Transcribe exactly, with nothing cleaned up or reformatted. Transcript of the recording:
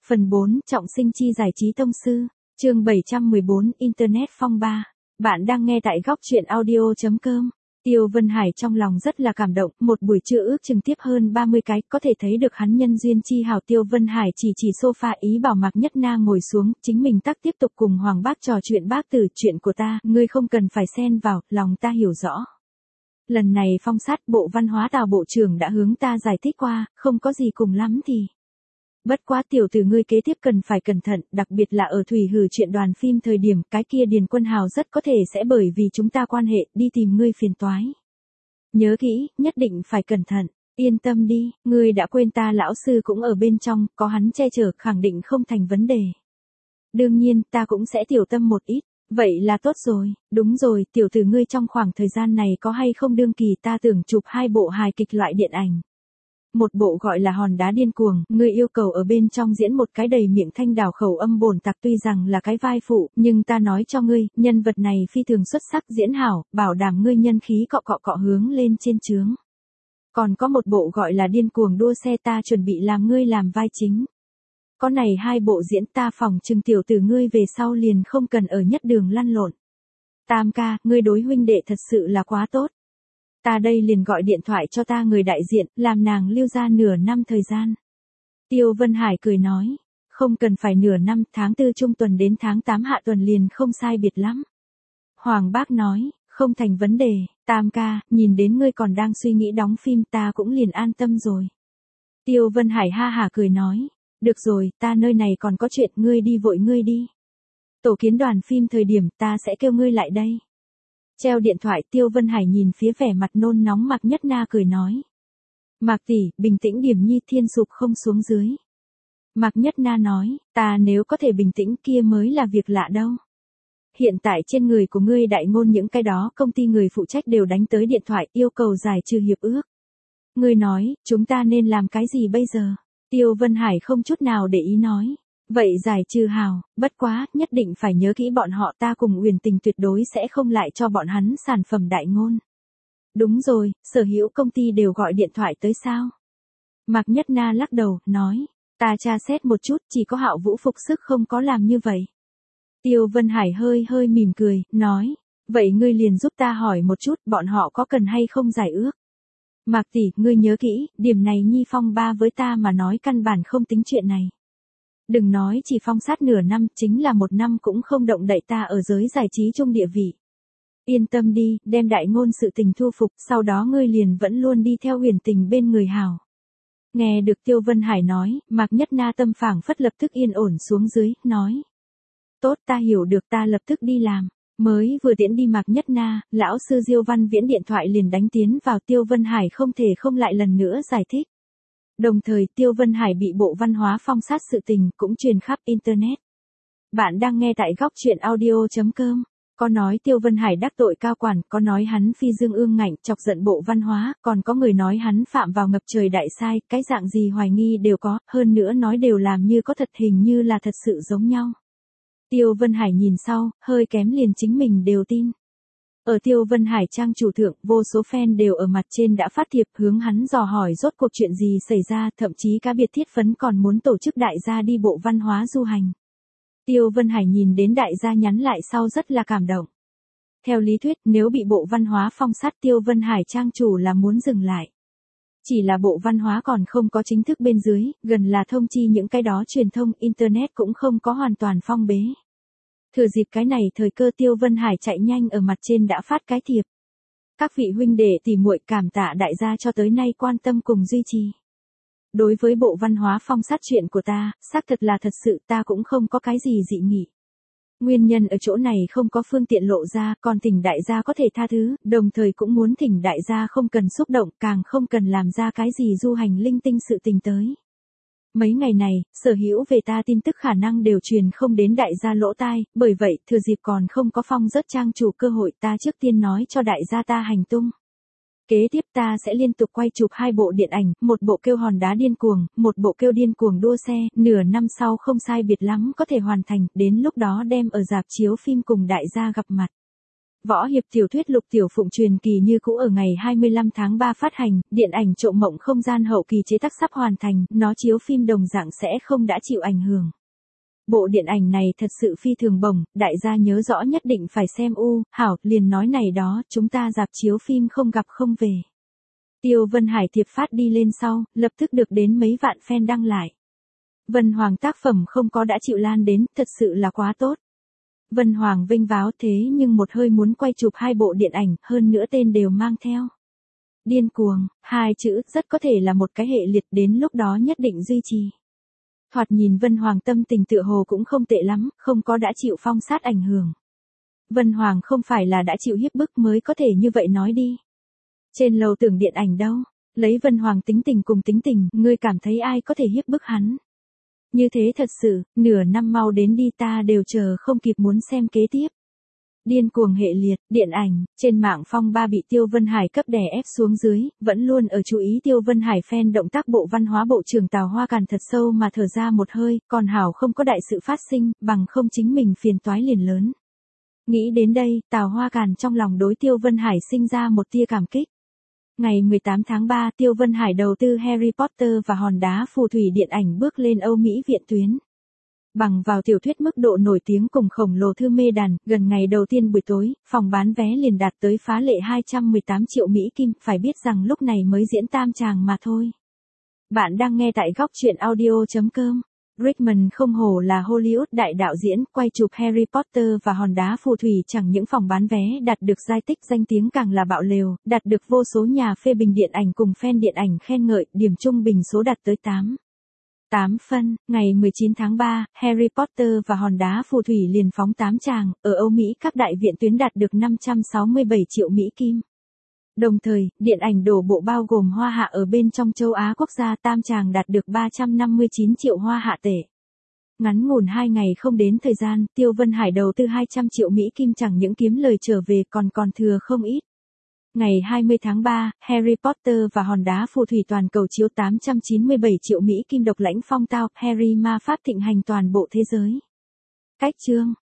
Phần bốn, Trọng sinh chi giải trí tông sư. Chương bảy trăm mười bốn, Internet phong ba. Bạn đang nghe tại góc truyện audio chấm com. Tiêu Vân Hải trong lòng rất là cảm động, một buổi trưa ước chừng tiếp hơn ba mươi cái, có thể thấy được hắn nhân duyên chi hào. Tiêu Vân Hải chỉ chỉ sofa ý bảo Mạc Nhất Na ngồi xuống, chính mình tắc tiếp tục cùng Hoàng Bác trò chuyện. Bác Tử, chuyện của ta, ngươi không cần phải xen vào, lòng ta hiểu rõ. Lần này phong sát bộ văn hóa Tào bộ trưởng đã hướng ta giải thích qua, không có gì cùng lắm thì. Bất quá tiểu tử ngươi kế tiếp cần phải cẩn thận, đặc biệt là ở Thủy Hử chuyện đoàn phim thời điểm, cái kia Điền Quân Hào rất có thể sẽ bởi vì chúng ta quan hệ, đi tìm ngươi phiền toái. Nhớ kỹ, nhất định phải cẩn thận, yên tâm đi, ngươi đã quên ta lão sư cũng ở bên trong, có hắn che chở, khẳng định không thành vấn đề. Đương nhiên, ta cũng sẽ tiểu tâm một ít, vậy là tốt rồi, đúng rồi, tiểu tử ngươi trong khoảng thời gian này có hay không đương kỳ, ta tưởng chụp hai bộ hài kịch loại điện ảnh. Một bộ gọi là Hòn đá điên cuồng, ngươi yêu cầu ở bên trong diễn một cái đầy miệng thanh đảo khẩu âm bồn tặc, tuy rằng là cái vai phụ, nhưng ta nói cho ngươi, nhân vật này phi thường xuất sắc, diễn hảo, bảo đảm ngươi nhân khí cọ cọ cọ hướng lên trên trướng. Còn có một bộ gọi là Điên cuồng đua xe, ta chuẩn bị làm ngươi làm vai chính. Có này hai bộ diễn, ta phòng trừng tiểu tử ngươi về sau liền không cần ở nhất đường lăn lộn. Tam ca, ngươi đối huynh đệ thật sự là quá tốt. Ta đây liền gọi điện thoại cho ta người đại diện, làm nàng lưu ra nửa năm thời gian. Tiêu Vân Hải cười nói, không cần phải nửa năm, tháng tư trung tuần đến tháng tám hạ tuần liền không sai biệt lắm. Hoàng Bác nói, không thành vấn đề, Tam ca, nhìn đến ngươi còn đang suy nghĩ đóng phim, ta cũng liền an tâm rồi. Tiêu Vân Hải ha hả cười nói, được rồi, ta nơi này còn có chuyện, ngươi đi vội ngươi đi. Tổ kiến đoàn phim thời điểm, ta sẽ kêu ngươi lại đây. Treo điện thoại, Tiêu Vân Hải nhìn phía vẻ mặt nôn nóng Mạc Nhất Na cười nói. Mạc tỷ, bình tĩnh điểm nhi, thiên sụp không xuống dưới. Mạc Nhất Na nói, ta nếu có thể bình tĩnh kia mới là việc lạ đâu. Hiện tại trên người của ngươi đại ngôn những cái đó, công ty người phụ trách đều đánh tới điện thoại yêu cầu giải trừ hiệp ước. Ngươi nói, chúng ta nên làm cái gì bây giờ? Tiêu Vân Hải không chút nào để ý nói. Vậy giải trừ hào, bất quá, nhất định phải nhớ kỹ bọn họ, ta cùng Uyển Tình tuyệt đối sẽ không lại cho bọn hắn sản phẩm đại ngôn. Đúng rồi, sở hữu công ty đều gọi điện thoại tới sao? Mạc Nhất Na lắc đầu, nói, ta tra xét một chút, chỉ có Hạo Vũ phục sức không có làm như vậy. Tiêu Vân Hải hơi hơi mỉm cười, nói, vậy ngươi liền giúp ta hỏi một chút, bọn họ có cần hay không giải ước? Mạc tỷ, ngươi nhớ kỹ, điểm này nhi phong ba với ta mà nói căn bản không tính chuyện này. Đừng nói chỉ phong sát nửa năm, chính là một năm cũng không động đậy ta ở giới giải trí chung địa vị. Yên tâm đi, đem đại ngôn sự tình thu phục, sau đó ngươi liền vẫn luôn đi theo Huyền Tình bên người hảo. Nghe được Tiêu Vân Hải nói, Mạc Nhất Na tâm phảng phất lập tức yên ổn xuống dưới, nói. Tốt, ta hiểu được, ta lập tức đi làm. Mới vừa tiễn đi Mạc Nhất Na, lão sư Diêu Văn Viễn điện thoại liền đánh tiến vào. Tiêu Vân Hải không thể không lại lần nữa giải thích. Đồng thời Tiêu Vân Hải bị bộ văn hóa phong sát sự tình cũng truyền khắp Internet. Bạn đang nghe tại góc truyện audio chấm com. Có nói Tiêu Vân Hải đắc tội cao quản, có nói hắn phi dương ương ngạnh chọc giận bộ văn hóa, còn có người nói hắn phạm vào ngập trời đại sai, cái dạng gì hoài nghi đều có, hơn nữa nói đều làm như có thật, hình như là thật sự giống nhau. Tiêu Vân Hải nhìn sau, hơi kém liền chính mình đều tin. Ở Tiêu Vân Hải trang chủ thượng, vô số fan đều ở mặt trên đã phát thiệp hướng hắn dò hỏi rốt cuộc chuyện gì xảy ra, thậm chí cá biệt thiết phấn còn muốn tổ chức đại gia đi bộ văn hóa du hành. Tiêu Vân Hải nhìn đến đại gia nhắn lại sau rất là cảm động. Theo lý thuyết, nếu bị bộ văn hóa phong sát, Tiêu Vân Hải trang chủ là muốn dừng lại. Chỉ là bộ văn hóa còn không có chính thức bên dưới, gần là thông chi những cái đó truyền thông, Internet cũng không có hoàn toàn phong bế. Thừa dịp cái này thời cơ, Tiêu Vân Hải chạy nhanh ở mặt trên đã phát cái thiệp. Các vị huynh đệ tỷ muội, cảm tạ đại gia cho tới nay quan tâm cùng duy trì. Đối với bộ văn hóa phong sát chuyện của ta, xác thực là thật sự, ta cũng không có cái gì dị nghị. Nguyên nhân ở chỗ này không có phương tiện lộ ra, còn thỉnh đại gia có thể tha thứ, đồng thời cũng muốn thỉnh đại gia không cần xúc động, càng không cần làm ra cái gì du hành linh tinh sự tình tới. Mấy ngày này, sở hữu về ta tin tức khả năng đều truyền không đến đại gia lỗ tai, bởi vậy, thừa dịp còn không có phong rớt trang chủ cơ hội, ta trước tiên nói cho đại gia ta hành tung. Kế tiếp ta sẽ liên tục quay chụp hai bộ điện ảnh, một bộ kêu Hòn đá điên cuồng, một bộ kêu Điên cuồng đua xe, nửa năm sau không sai biệt lắm có thể hoàn thành, đến lúc đó đem ở rạp chiếu phim cùng đại gia gặp mặt. Võ hiệp tiểu thuyết Lục Tiểu Phụng truyền kỳ như cũ ở ngày hai mươi lăm tháng ba phát hành, điện ảnh Trộm Mộng Không Gian hậu kỳ chế tác sắp hoàn thành, nó chiếu phim đồng dạng sẽ không đã chịu ảnh hưởng. Bộ điện ảnh này thật sự phi thường bổng, đại gia nhớ rõ nhất định phải xem u, hảo, liền nói này đó, chúng ta rạp chiếu phim không gặp không về. Tiêu Vân Hải thiệp phát đi lên sau, lập tức được đến mấy vạn fan đăng lại. Vân Hoàng tác phẩm không có đã chịu lan đến, thật sự là quá tốt. Vân Hoàng vinh váo thế nhưng một hơi muốn quay chụp hai bộ điện ảnh, hơn nữa tên đều mang theo. Điên cuồng, hai chữ rất có thể là một cái hệ liệt, đến lúc đó nhất định duy trì. Thoạt nhìn Vân Hoàng tâm tình tựa hồ cũng không tệ lắm, không có đã chịu phong sát ảnh hưởng. Vân Hoàng không phải là đã chịu hiếp bức mới có thể như vậy nói đi. Trên lầu tưởng điện ảnh đâu, lấy Vân Hoàng tính tình cùng tính tình, ngươi cảm thấy ai có thể hiếp bức hắn. Như thế thật sự, nửa năm mau đến đi ta đều chờ không kịp muốn xem kế tiếp. Điên cuồng hệ liệt, điện ảnh, trên mạng phong ba bị Tiêu Vân Hải cấp đè ép xuống dưới, vẫn luôn ở chú ý Tiêu Vân Hải fan động tác bộ văn hóa bộ trưởng Tào Hoa Càn thật sâu mà thở ra một hơi, còn hảo không có đại sự phát sinh, bằng không chính mình phiền toái liền lớn. Nghĩ đến đây, Tào Hoa Càn trong lòng đối Tiêu Vân Hải sinh ra một tia cảm kích. Ngày mười tám tháng ba, Tiêu Vân Hải đầu tư Harry Potter và hòn đá phù thủy điện ảnh bước lên Âu Mỹ viện tuyến. Bằng vào tiểu thuyết mức độ nổi tiếng cùng khổng lồ thư mê đàn, gần ngày đầu tiên buổi tối, phòng bán vé liền đạt tới phá lệ hai trăm mười tám triệu Mỹ Kim, phải biết rằng lúc này mới diễn tam tràng mà thôi. Bạn đang nghe tại góc truyện audio chấm com. Rickman không hổ là Hollywood đại đạo diễn, quay chụp Harry Potter và hòn đá phù thủy chẳng những phòng bán vé đạt được giai tích danh tiếng càng là bạo lều, đạt được vô số nhà phê bình điện ảnh cùng fan điện ảnh khen ngợi, điểm trung bình số đạt tới tám. tám phân, ngày mười chín tháng ba, Harry Potter và hòn đá phù thủy liền phóng tám tràng, ở Âu Mỹ các đại viện tuyến đạt được năm trăm sáu mươi bảy triệu Mỹ Kim. Đồng thời, điện ảnh đổ bộ bao gồm Hoa Hạ ở bên trong châu Á quốc gia tam tràng đạt được ba trăm năm mươi chín triệu Hoa Hạ tệ. Ngắn ngủn hai ngày không đến thời gian, Tiêu Vân Hải đầu tư hai trăm triệu Mỹ Kim chẳng những kiếm lời trở về còn còn thừa không ít. Ngày hai mươi tháng ba, Harry Potter và hòn đá phù thủy toàn cầu chiếu tám trăm chín mươi bảy triệu Mỹ Kim độc lãnh phong tao, Harry ma pháp thịnh hành toàn bộ thế giới. Cách chương